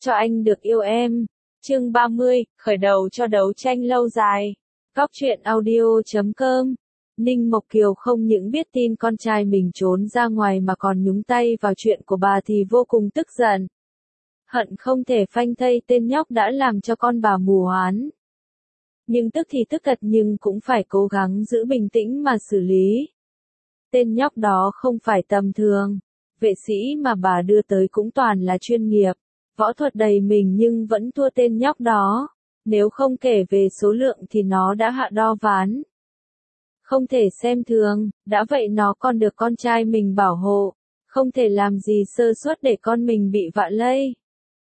Cho anh được yêu em. Chương 30, khởi đầu cho đấu tranh lâu dài. Góc truyện audio.com. Ninh Mộc Kiều không những biết tin con trai mình trốn ra ngoài mà còn nhúng tay vào chuyện của bà thì vô cùng tức giận. Hận không thể phanh thây tên nhóc đã làm cho con bà mù oán. Nhưng tức thì tức thật nhưng cũng phải cố gắng giữ bình tĩnh mà xử lý. Tên nhóc đó không phải tầm thường. Vệ sĩ mà bà đưa tới cũng toàn là chuyên nghiệp. Võ thuật đầy mình nhưng vẫn thua tên nhóc đó. Nếu không kể về số lượng thì nó đã hạ đo ván. Không thể xem thường, đã vậy nó còn được con trai mình bảo hộ. Không thể làm gì sơ suất để con mình bị vạ lây.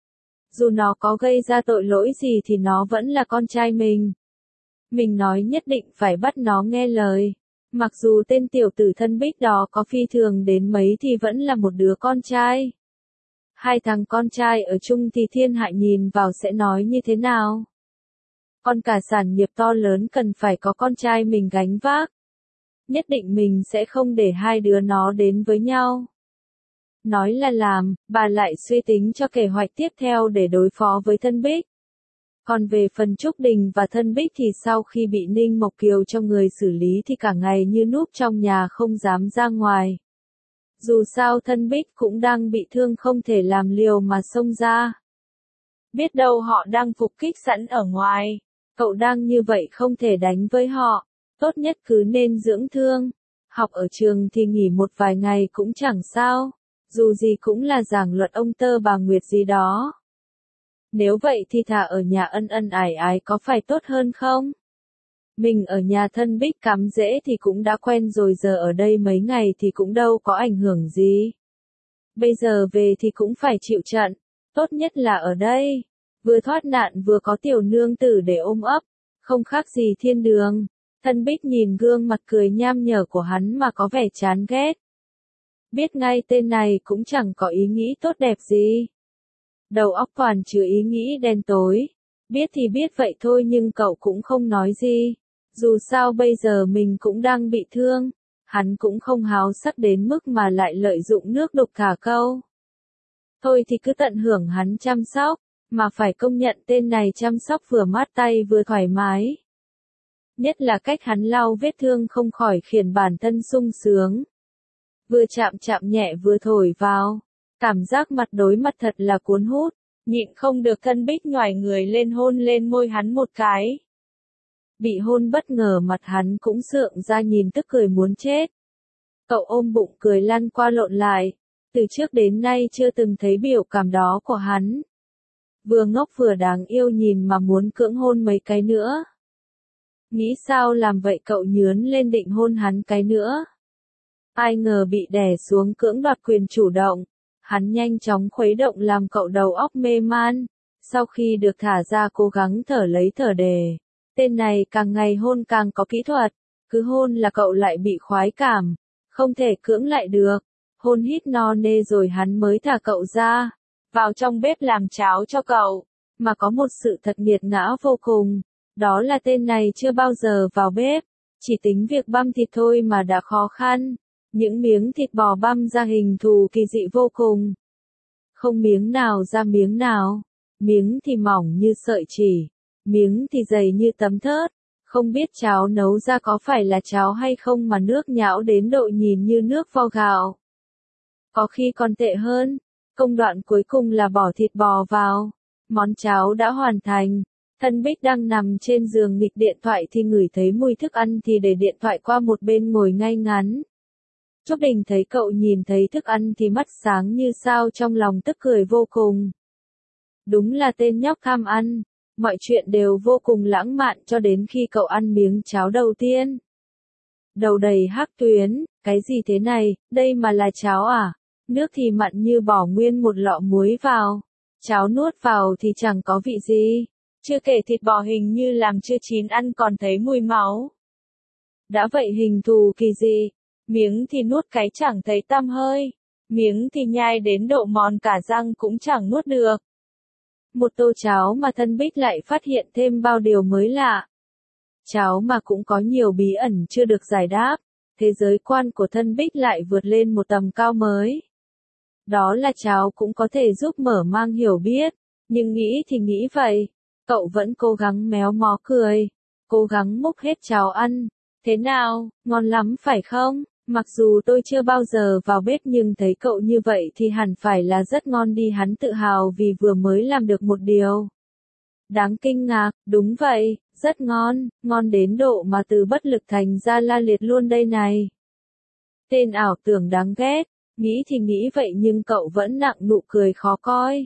Dù nó có gây ra tội lỗi gì thì nó vẫn là con trai mình. Mình nói nhất định phải bắt nó nghe lời. Mặc dù tên tiểu tử thân Bích đó có phi thường đến mấy thì vẫn là một đứa con trai. Hai thằng con trai ở chung thì thiên hạ nhìn vào sẽ nói như thế nào? Con cả sản nghiệp to lớn cần phải có con trai mình gánh vác. Nhất định mình sẽ không để hai đứa nó đến với nhau. Nói là làm, bà lại suy tính cho kế hoạch tiếp theo để đối phó với thân Bích. Còn về phần Trúc Đình và thân Bích thì sau khi bị Ninh Mộc Kiều trong người xử lý thì cả ngày như núp trong nhà không dám ra ngoài. Dù sao thân Bích cũng đang bị thương không thể làm liều mà xông ra. Biết đâu họ đang phục kích sẵn ở ngoài. Cậu đang như vậy không thể đánh với họ. Tốt nhất cứ nên dưỡng thương. Học ở trường thì nghỉ một vài ngày cũng chẳng sao. Dù gì cũng là giảng luật ông Tơ bà Nguyệt gì đó. Nếu vậy thì thà ở nhà ân ân ái ái có phải tốt hơn không? Mình ở nhà thân Bích cắm rễ thì cũng đã quen rồi, giờ ở đây mấy ngày thì cũng đâu có ảnh hưởng gì. Bây giờ về thì cũng phải chịu trận. Tốt nhất là ở đây. Vừa thoát nạn vừa có tiểu nương tử để ôm ấp. Không khác gì thiên đường. Thân Bích nhìn gương mặt cười nham nhở của hắn mà có vẻ chán ghét. Biết ngay tên này cũng chẳng có ý nghĩ tốt đẹp gì. Đầu óc toàn chứa ý nghĩ đen tối. Biết thì biết vậy thôi nhưng cậu cũng không nói gì. Dù sao bây giờ mình cũng đang bị thương. Hắn cũng không háo sắc đến mức mà lại lợi dụng nước đục thả câu. Thôi thì cứ tận hưởng hắn chăm sóc. Mà phải công nhận tên này chăm sóc vừa mát tay vừa thoải mái. Nhất là cách hắn lau vết thương không khỏi khiến bản thân sung sướng. Vừa chạm chạm nhẹ vừa thổi vào. Cảm giác mặt đối mặt thật là cuốn hút. Nhịn không được thân Bích nhoài người lên hôn lên môi hắn một cái. Bị hôn bất ngờ mặt hắn cũng sượng ra nhìn tức cười muốn chết. Cậu ôm bụng cười lăn qua lộn lại. Từ trước đến nay chưa từng thấy biểu cảm đó của hắn. Vừa ngốc vừa đáng yêu nhìn mà muốn cưỡng hôn mấy cái nữa. Nghĩ sao làm vậy cậu nhướn lên định hôn hắn cái nữa. Ai ngờ bị đè xuống cưỡng đoạt quyền chủ động. Hắn nhanh chóng khuấy động làm cậu đầu óc mê man. Sau khi được thả ra cố gắng thở lấy thở đề. Tên này càng ngày hôn càng có kỹ thuật. Cứ hôn là cậu lại bị khoái cảm. Không thể cưỡng lại được. Hôn hít no nê rồi hắn mới thả cậu ra. Vào trong bếp làm cháo cho cậu. Mà có một sự thật nghiệt ngã vô cùng. Đó là tên này chưa bao giờ vào bếp. Chỉ tính việc băm thịt thôi mà đã khó khăn. Những miếng thịt bò băm ra hình thù kỳ dị vô cùng. Không miếng nào ra miếng nào. Miếng thì mỏng như sợi chỉ. Miếng thì dày như tấm thớt. Không biết cháo nấu ra có phải là cháo hay không mà nước nhão đến độ nhìn như nước vo gạo. Có khi còn tệ hơn. Công đoạn cuối cùng là bỏ thịt bò vào. Món cháo đã hoàn thành. Thân Bích đang nằm trên giường nghịch điện thoại thì ngửi thấy mùi thức ăn thì để điện thoại qua một bên ngồi ngay ngắn. Trúc Đình thấy cậu nhìn thấy thức ăn thì mắt sáng như sao trong lòng tức cười vô cùng. Đúng là tên nhóc tham ăn. Mọi chuyện đều vô cùng lãng mạn cho đến khi cậu ăn miếng cháo đầu tiên. Đầu đầy hắc tuyến, cái gì thế này, đây mà là cháo à? Nước thì mặn như bỏ nguyên một lọ muối vào. Cháo nuốt vào thì chẳng có vị gì. Chưa kể thịt bò hình như làm chưa chín ăn còn thấy mùi máu. Đã vậy hình thù kỳ dị. Miếng thì nuốt cái chẳng thấy tăm hơi. Miếng thì nhai đến độ mòn cả răng cũng chẳng nuốt được. Một tô cháo mà thân Bích lại phát hiện thêm bao điều mới lạ. Cháo mà cũng có nhiều bí ẩn chưa được giải đáp. Thế giới quan của thân Bích lại vượt lên một tầm cao mới. Đó là cháo cũng có thể giúp mở mang hiểu biết. Nhưng nghĩ thì nghĩ vậy, cậu vẫn cố gắng méo mó cười, cố gắng múc hết cháo ăn. Thế nào, ngon lắm phải không? Mặc dù tôi chưa bao giờ vào bếp nhưng thấy cậu như vậy thì hẳn phải là rất ngon đi, hắn tự hào vì vừa mới làm được một điều đáng kinh ngạc. Đúng vậy, rất ngon, ngon đến độ mà từ bất lực thành ra la liệt luôn đây này. Tên ảo tưởng đáng ghét, nghĩ thì nghĩ vậy nhưng cậu vẫn nặng nụ cười khó coi.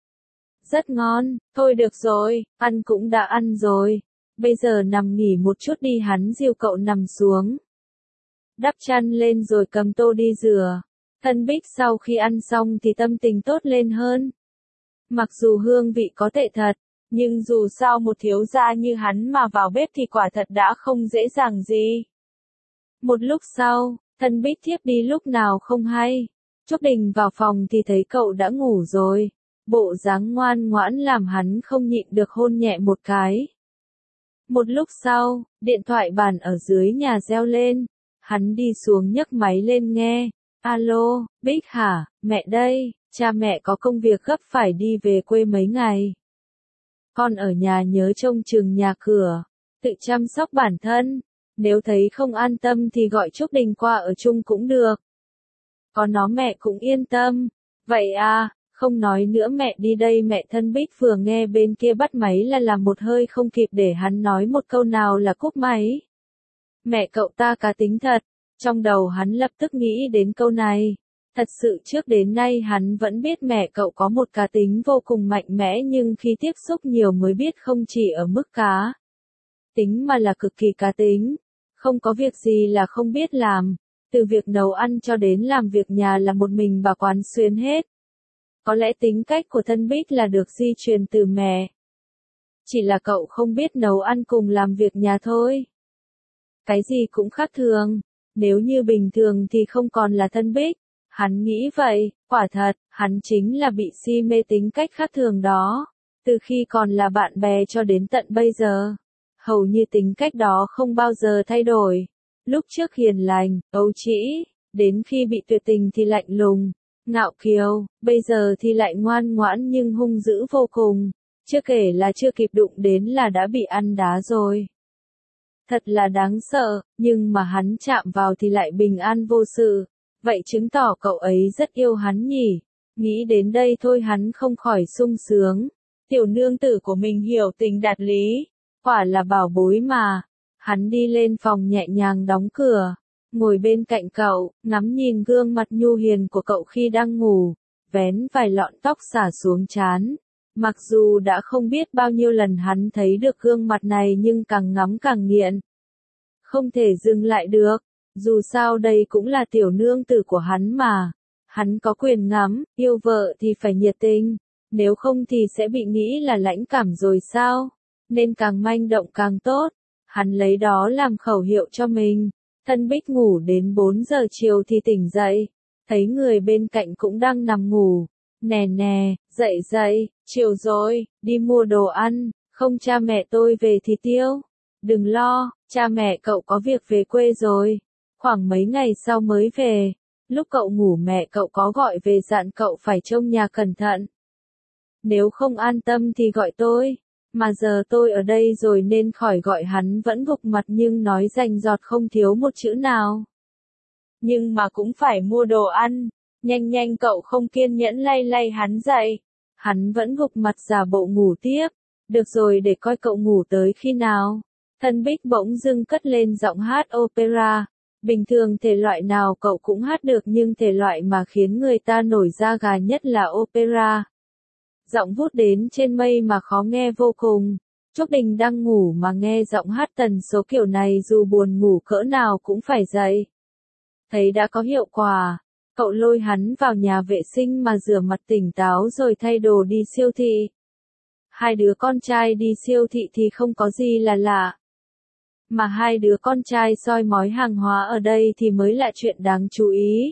Rất ngon, thôi được rồi, ăn cũng đã ăn rồi. Bây giờ nằm nghỉ một chút đi, hắn dìu cậu nằm xuống. Đắp chăn lên rồi cầm tô đi rửa. Thân Bích sau khi ăn xong thì tâm tình tốt lên hơn. Mặc dù hương vị có tệ thật, nhưng dù sao một thiếu gia như hắn mà vào bếp thì quả thật đã không dễ dàng gì. Một lúc sau, thân Bích thiếp đi lúc nào không hay. Trúc Đình vào phòng thì thấy cậu đã ngủ rồi. Bộ dáng ngoan ngoãn làm hắn không nhịn được hôn nhẹ một cái. Một lúc sau, điện thoại bàn ở dưới nhà reo lên. Hắn đi xuống nhấc máy lên nghe. Alo, Bích hả, mẹ đây, cha mẹ có công việc gấp phải đi về quê mấy ngày. Con ở nhà nhớ trông chừng nhà cửa, tự chăm sóc bản thân. Nếu thấy không an tâm thì gọi Trúc Đình qua ở chung cũng được. Có nó mẹ cũng yên tâm. Vậy à, không nói nữa mẹ đi đây. Mẹ thân Bích vừa nghe bên kia bắt máy là làm một hơi không kịp để hắn nói một câu nào là cúp máy. Mẹ cậu ta cá tính thật. Trong đầu hắn lập tức nghĩ đến câu này. Thật sự trước đến nay hắn vẫn biết mẹ cậu có một cá tính vô cùng mạnh mẽ, nhưng khi tiếp xúc nhiều mới biết không chỉ ở mức cá tính mà là cực kỳ cá tính. Không có việc gì là không biết làm. Từ việc nấu ăn cho đến làm việc nhà là một mình bà quán xuyên hết. Có lẽ tính cách của thân Bích là được di truyền từ mẹ. Chỉ là cậu không biết nấu ăn cùng làm việc nhà thôi. Cái gì cũng khác thường. Nếu như bình thường thì không còn là thân Bích. Hắn nghĩ vậy, quả thật, hắn chính là bị si mê tính cách khác thường đó. Từ khi còn là bạn bè cho đến tận bây giờ. Hầu như tính cách đó không bao giờ thay đổi. Lúc trước hiền lành, ấu trĩ, đến khi bị tuyệt tình thì lạnh lùng, ngạo kiều, bây giờ thì lại ngoan ngoãn nhưng hung dữ vô cùng. Chưa kể là chưa kịp đụng đến là đã bị ăn đá rồi. Thật là đáng sợ, nhưng mà hắn chạm vào thì lại bình an vô sự. Vậy chứng tỏ cậu ấy rất yêu hắn nhỉ? Nghĩ đến đây thôi hắn không khỏi sung sướng. Tiểu nương tử của mình hiểu tình đạt lý. Quả là bảo bối mà. Hắn đi lên phòng nhẹ nhàng đóng cửa. Ngồi bên cạnh cậu, ngắm nhìn gương mặt nhu hiền của cậu khi đang ngủ. Vén vài lọn tóc xả xuống trán. Mặc dù đã không biết bao nhiêu lần hắn thấy được gương mặt này nhưng càng ngắm càng nghiện. Không thể dừng lại được. Dù sao đây cũng là tiểu nương tử của hắn mà. Hắn có quyền ngắm, yêu vợ thì phải nhiệt tình. Nếu không thì sẽ bị nghĩ là lãnh cảm rồi sao? Nên càng manh động càng tốt. Hắn lấy đó làm khẩu hiệu cho mình. Thân Bích ngủ đến 4 giờ chiều thì tỉnh dậy. Thấy người bên cạnh cũng đang nằm ngủ. Nè nè, dậy dậy, chiều rồi, đi mua đồ ăn. Không, cha mẹ tôi về thì tiêu. Đừng lo, cha mẹ cậu có việc về quê rồi. Khoảng mấy ngày sau mới về. Lúc cậu ngủ mẹ cậu có gọi về dặn cậu phải trông nhà cẩn thận. Nếu không an tâm thì gọi tôi. Mà giờ tôi ở đây rồi nên khỏi gọi. Hắn vẫn gục mặt nhưng nói rành rọt không thiếu một chữ nào. Nhưng mà cũng phải mua đồ ăn. Nhanh nhanh, cậu không kiên nhẫn lay lay hắn dậy. Hắn vẫn gục mặt giả bộ ngủ tiếp. Được rồi, để coi cậu ngủ tới khi nào. Thân Bích bỗng dưng cất lên giọng hát opera. Bình thường thể loại nào cậu cũng hát được nhưng thể loại mà khiến người ta nổi da gà nhất là opera. Giọng vút đến trên mây mà khó nghe vô cùng. Trúc Đình đang ngủ mà nghe giọng hát tần số kiểu này dù buồn ngủ cỡ nào cũng phải dậy. Thấy đã có hiệu quả, cậu lôi hắn vào nhà vệ sinh mà rửa mặt tỉnh táo rồi thay đồ đi siêu thị. Hai đứa con trai đi siêu thị thì không có gì là lạ. Mà hai đứa con trai soi mói hàng hóa ở đây thì mới là chuyện đáng chú ý.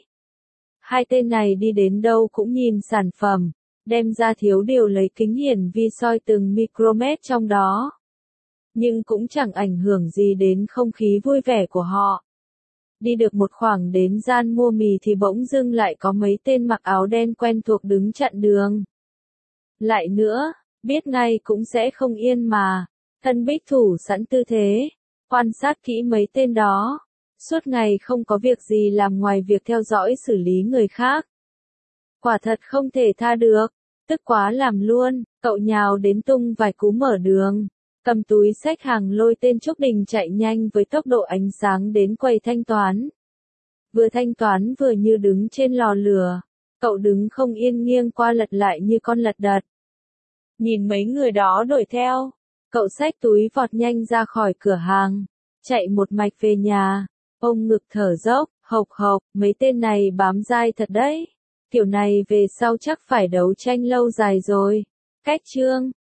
Hai tên này đi đến đâu cũng nhìn sản phẩm, đem ra thiếu điều lấy kính hiển vi soi từng micromet trong đó. Nhưng cũng chẳng ảnh hưởng gì đến không khí vui vẻ của họ. Đi được một khoảng đến gian mua mì thì bỗng dưng lại có mấy tên mặc áo đen quen thuộc đứng chặn đường. Lại nữa, biết ngay cũng sẽ không yên mà. Thân Bích thủ sẵn tư thế, quan sát kỹ mấy tên đó. Suốt ngày không có việc gì làm ngoài việc theo dõi xử lý người khác. Quả thật không thể tha được, tức quá làm luôn, cậu nhào đến tung vài cú mở đường. Cầm túi xách hàng lôi tên Trúc Đình chạy nhanh với tốc độ ánh sáng đến quầy thanh toán. Vừa thanh toán vừa như đứng trên lò lửa, cậu đứng không yên nghiêng qua lật lại như con lật đật. Nhìn mấy người đó đuổi theo, cậu xách túi vọt nhanh ra khỏi cửa hàng, chạy một mạch về nhà, ôm ngực thở dốc, hộc hộc, mấy tên này bám dai thật đấy. Kiểu này về sau chắc phải đấu tranh lâu dài rồi. Cách chương